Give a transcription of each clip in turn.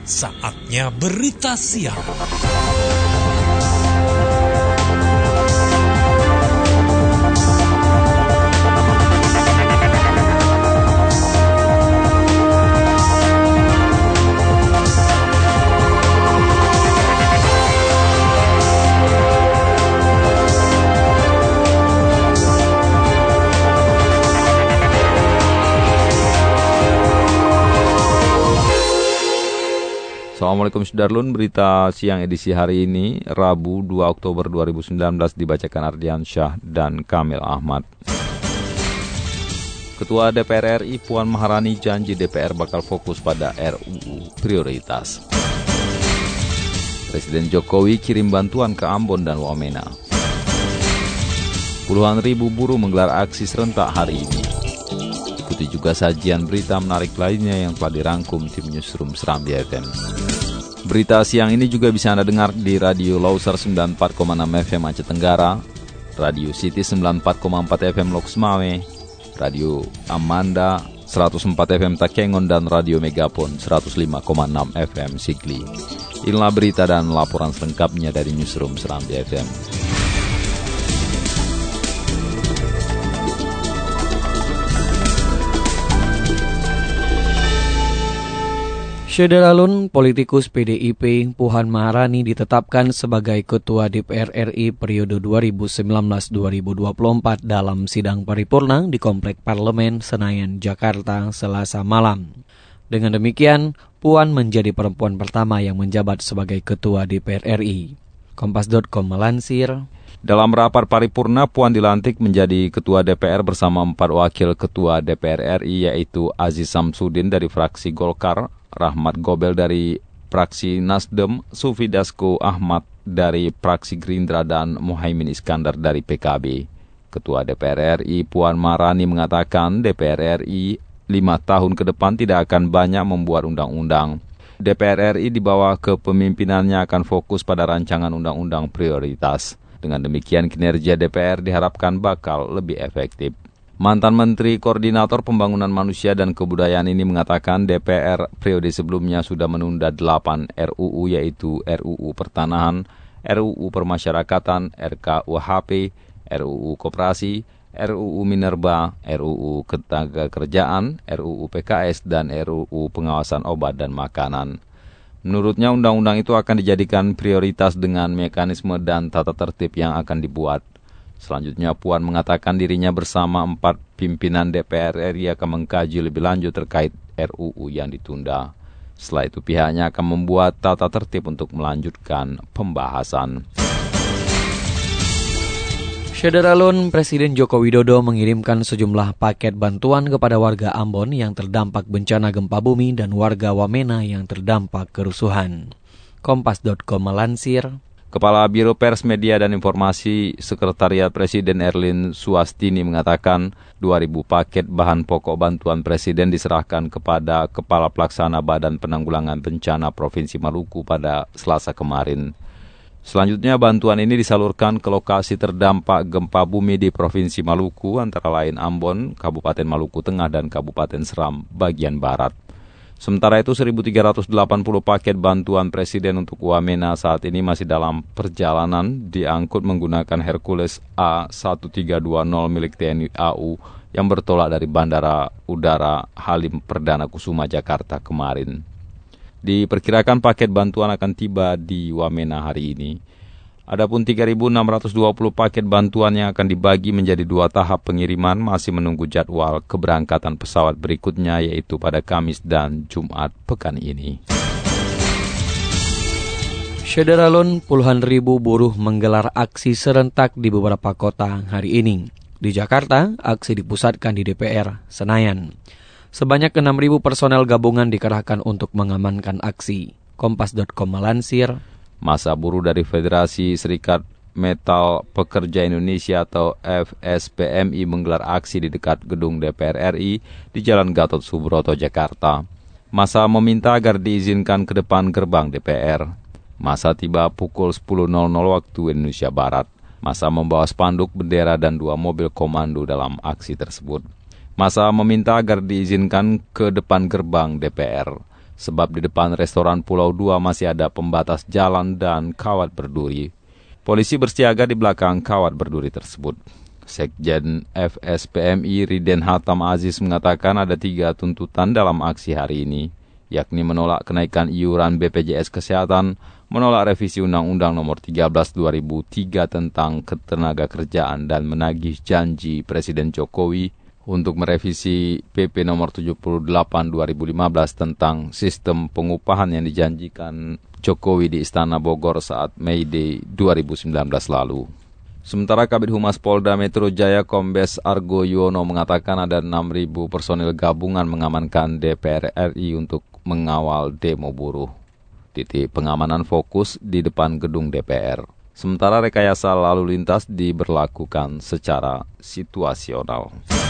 Saatnya berita siang. Assalamualaikum Sudarlun, berita siang edisi hari ini, Rabu 2 Oktober 2019 dibacakan Ardiansyah dan Kamil Ahmad. Ketua DPR RI Puan Maharani janji DPR bakal fokus pada RUU prioritas. Presiden Jokowi kirim bantuan ke Ambon dan Wamena. Puluhan ribu buruh menggelar aksi serentak hari ini. Ikuti juga sajian berita menarik lainnya yang telah dirangkum tim Newsroom Serambi FM. Berita siang ini juga bisa Anda dengar di Radio Loser 94,6 FM Aceh Tenggara, Radio City 94,4 FM Loks Mawé, Radio Amanda 104 FM Takengon, dan Radio Megapon 105,6 FM Sigli. Inilah berita dan laporan selengkapnya dari Newsroom Serambi FM. Syederalun, politikus PDIP Puan Maharani ditetapkan sebagai Ketua DPR RI periode 2019-2024 dalam sidang paripurna di Komplek Parlemen Senayan, Jakarta, Selasa malam. Dengan demikian, Puan menjadi perempuan pertama yang menjabat sebagai Ketua DPR RI. Kompas.com melansir, dalam rapat paripurna, Puan dilantik menjadi Ketua DPR bersama 4 wakil Ketua DPR RI, yaitu Aziz Samsudin dari fraksi Golkar, Rahmat Gobel dari fraksi Nasdem, Sufi Dasko Ahmad dari fraksi Gerindra, dan Muhaimin Iskandar dari PKB. Ketua DPR RI Puan Maharani mengatakan DPR RI 5 tahun ke depan tidak akan banyak membuat undang-undang. DPR RI di bawah kepemimpinannya akan fokus pada rancangan undang-undang prioritas. Dengan demikian kinerja DPR diharapkan bakal lebih efektif. Mantan Menteri Koordinator Pembangunan Manusia dan Kebudayaan ini mengatakan DPR periode sebelumnya sudah menunda 8 RUU, yaitu RUU Pertanahan, RUU Permasyarakatan, RKUHP, RUU Koperasi, RUU Minerba, RUU Ketenagakerjaan, RUU PKS, dan RUU Pengawasan Obat dan Makanan. Menurutnya undang-undang itu akan dijadikan prioritas dengan mekanisme dan tata tertib yang akan dibuat. Selanjutnya Puan mengatakan dirinya bersama 4 pimpinan DPR RI akan mengkaji lebih lanjut terkait RUU yang ditunda. Setelah itu pihaknya akan membuat tata tertib untuk melanjutkan pembahasan. Syederalun, Presiden Joko Widodo mengirimkan sejumlah paket bantuan kepada warga Ambon yang terdampak bencana gempa bumi dan warga Wamena yang terdampak kerusuhan. Kompas.com melansir, Kepala Biro Pers Media dan Informasi Sekretariat Presiden Erlin Suwastini mengatakan 2.000 paket bahan pokok bantuan Presiden diserahkan kepada Kepala Pelaksana Badan Penanggulangan Bencana Provinsi Maluku pada Selasa kemarin. Selanjutnya bantuan ini disalurkan ke lokasi terdampak gempa bumi di Provinsi Maluku, antara lain Ambon, Kabupaten Maluku Tengah, dan Kabupaten Seram bagian Barat. Sementara itu 1.380 paket bantuan Presiden untuk Wamena saat ini masih dalam perjalanan diangkut menggunakan Hercules A1320 milik TNI AU yang bertolak dari Bandara Udara Halim Perdana Kusuma, Jakarta kemarin. Diperkirakan paket bantuan akan tiba di Wamena hari ini. Adapun 3.620 paket bantuan yang akan dibagi menjadi 2 tahap pengiriman masih menunggu jadwal keberangkatan pesawat berikutnya, yaitu pada Kamis dan Jumat pekan ini. Syederalun, puluhan ribu buruh menggelar aksi serentak di beberapa kota hari ini. Di Jakarta, aksi dipusatkan di DPR Senayan. Sebanyak 6.000 personel gabungan dikerahkan untuk mengamankan aksi. Kompas.com melansir, Massa buruh dari Federasi Serikat Metal Pekerja Indonesia atau FSPMI menggelar aksi di dekat gedung DPR RI di Jalan Gatot Subroto, Jakarta. Massa meminta agar diizinkan ke depan gerbang DPR. Massa tiba pukul 10.00 waktu Indonesia Barat. Massa membawa spanduk, bendera, dan 2 mobil komando dalam aksi tersebut. Massa meminta agar diizinkan ke depan gerbang DPR. sebab di depan restoran Pulau 2 masih ada pembatas jalan dan kawat berduri. Polisi bersiaga di belakang kawat berduri tersebut. Sekjen FSPMI Riden Hatam Aziz mengatakan ada 3 tuntutan dalam aksi hari ini, yakni menolak kenaikan iuran BPJS Kesehatan, menolak revisi Undang-Undang Nomor 13/2003 tentang Ketenagakerjaan dan menagih janji Presiden Jokowi untuk merevisi PP Nomor 78/2015 tentang sistem pengupahan yang dijanjikan Jokowi di Istana Bogor saat May Day 2019 lalu. Sementara Kabid Humas Polda Metro Jaya Kombes Argo Yuwono mengatakan ada 6.000 personil gabungan mengamankan DPR RI untuk mengawal demo buruh. Titik pengamanan fokus di depan gedung DPR. Sementara rekayasa lalu lintas diberlakukan secara situasional.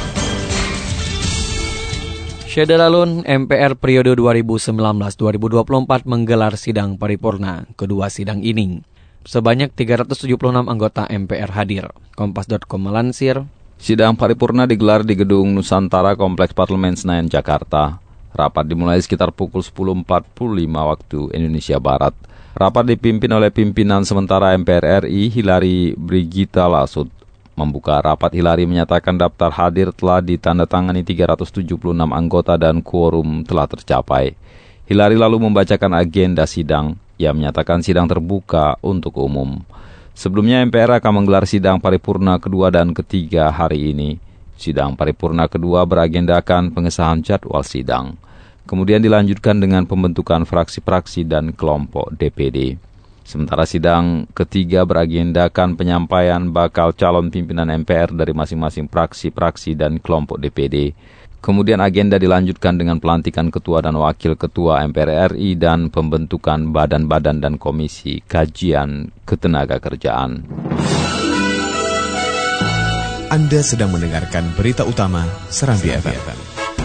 Syederalun MPR periode 2019-2024 menggelar sidang paripurna. Kedua sidang ini, sebanyak 376 anggota MPR hadir. Kompas.com melansir, sidang paripurna digelar di Gedung Nusantara Kompleks Parlemen Senayan, Jakarta. Rapat dimulai sekitar pukul 10.45 waktu Indonesia Barat. Rapat dipimpin oleh pimpinan sementara MPR RI, Hilary Brigita Lasut. Membuka rapat, Hilary menyatakan daftar hadir telah ditandatangani 376 anggota dan quorum telah tercapai. Hilary lalu membacakan agenda sidang. Ia menyatakan sidang terbuka untuk umum. Sebelumnya MPR akan menggelar sidang paripurna kedua dan ketiga hari ini. Sidang paripurna kedua beragendakan pengesahan jadwal sidang. Kemudian dilanjutkan dengan pembentukan fraksi-fraksi dan kelompok DPD. Sementara sidang ketiga beragendakan penyampaian bakal calon pimpinan MPR dari masing-masing fraksi-fraksi dan kelompok DPD. Kemudian agenda dilanjutkan dengan pelantikan ketua dan wakil ketua MPR RI dan pembentukan badan-badan dan komisi kajian ketenagakerjaan. Anda sedang mendengarkan berita utama Serambi FM.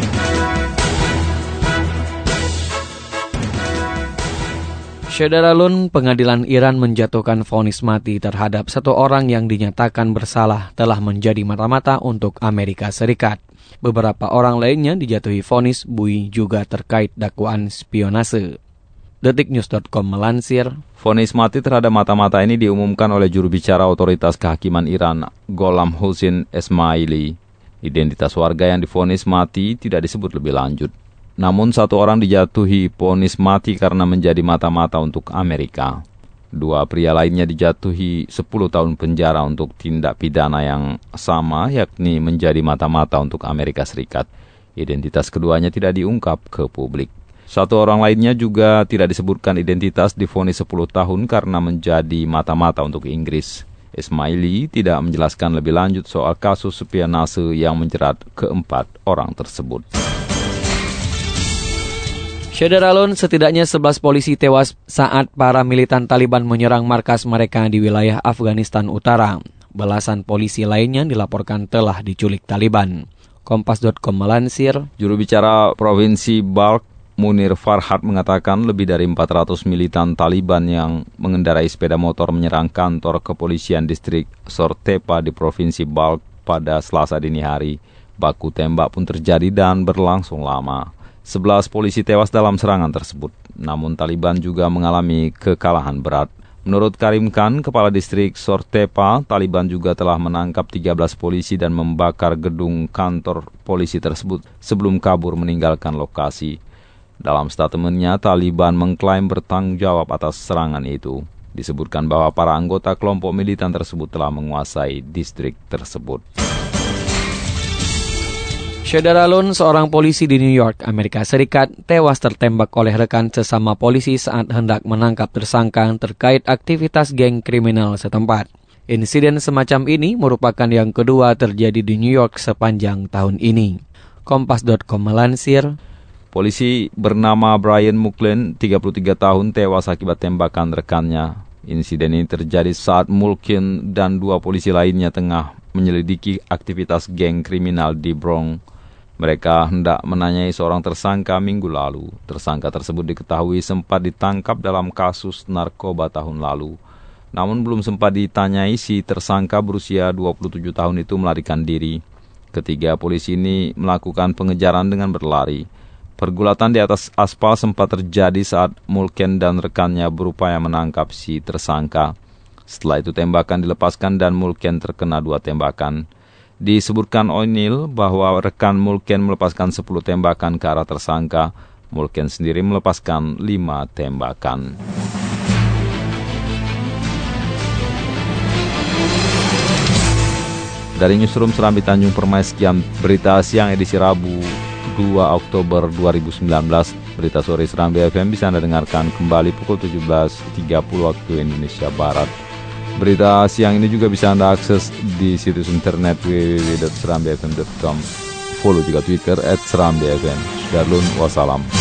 Syederalun, pengadilan Iran menjatuhkan vonis mati terhadap 1 orang yang dinyatakan bersalah telah menjadi mata-mata untuk Amerika Serikat. Beberapa orang lainnya dijatuhi vonis bui juga terkait dakwaan spionase. Detiknews.com melansir, vonis mati terhadap mata-mata ini diumumkan oleh juru bicara otoritas kehakiman Iran, Gholam Hossein Esmaili. Identitas warga yang divonis mati tidak disebut lebih lanjut. Namun 1 orang dijatuhi vonis mati karena menjadi mata-mata untuk Amerika. 2 pria lainnya dijatuhi 10 tahun penjara untuk tindak pidana yang sama, yakni menjadi mata-mata untuk Amerika Serikat. Identitas keduanya tidak diungkap ke publik. 1 orang lainnya juga tidak disebutkan identitas, divonis 10 tahun karena menjadi mata-mata untuk Inggris. Ismaili tidak menjelaskan lebih lanjut soal kasus spionase yang menjerat keempat orang tersebut. Syederalun, setidaknya 11 polisi tewas saat para militan Taliban menyerang markas mereka di wilayah Afghanistan Utara. Belasan polisi lainnya dilaporkan telah diculik Taliban. Kompas.com melansir, juru bicara Provinsi Balkh, Munir Farhad, mengatakan lebih dari 400 militan Taliban yang mengendarai sepeda motor menyerang kantor kepolisian distrik Sortepa di Provinsi Balkh pada Selasa dini hari. Baku tembak pun terjadi dan berlangsung lama. 11 polisi tewas dalam serangan tersebut, namun Taliban juga mengalami kekalahan berat. Menurut Karim Khan, Kepala Distrik Sortepa, Taliban juga telah menangkap 13 polisi dan membakar gedung kantor polisi tersebut sebelum kabur meninggalkan lokasi. Dalam statementnya, Taliban mengklaim bertanggung jawab atas serangan itu. Disebutkan bahwa para anggota kelompok militan tersebut telah menguasai distrik tersebut. Syederalun, seorang polisi di New York, Amerika Serikat, tewas tertembak oleh rekan sesama polisi saat hendak menangkap tersangka terkait aktivitas geng kriminal setempat. Insiden semacam ini merupakan yang kedua terjadi di New York sepanjang tahun ini. Kompas.com melansir, polisi bernama Brian Mulklen, 33 tahun, tewas akibat tembakan rekannya. Insiden ini terjadi saat Mulklen dan 2 polisi lainnya tengah menyelidiki aktivitas geng kriminal di Bronx. Mereka hendak menanyai seorang tersangka minggu lalu. Tersangka tersebut diketahui sempat ditangkap dalam kasus narkoba tahun lalu. Namun belum sempat ditanyai, si tersangka berusia 27 tahun itu melarikan diri. Ketiga polisi ini melakukan pengejaran dengan berlari. Pergulatan di atas aspal sempat terjadi saat Mulken dan rekannya berupaya menangkap si tersangka. Setelah itu tembakan dilepaskan dan Mulken terkena 2 tembakan. Disebutkan O'Neill bahwa rekan Mulken melepaskan 10 tembakan ke arah tersangka. Mulken sendiri melepaskan 5 tembakan. Dari Newsroom Serambi Tanjung Permai, sekian berita siang edisi Rabu 2 Oktober 2019. Berita sore Serambi FM bisa Anda dengarkan kembali pukul 17.30 waktu Indonesia Barat. Berita siang ini juga bisa Anda akses di situs internet www.serambifm.com. Follow juga Twitter @serambifm. Darulun, wassalam.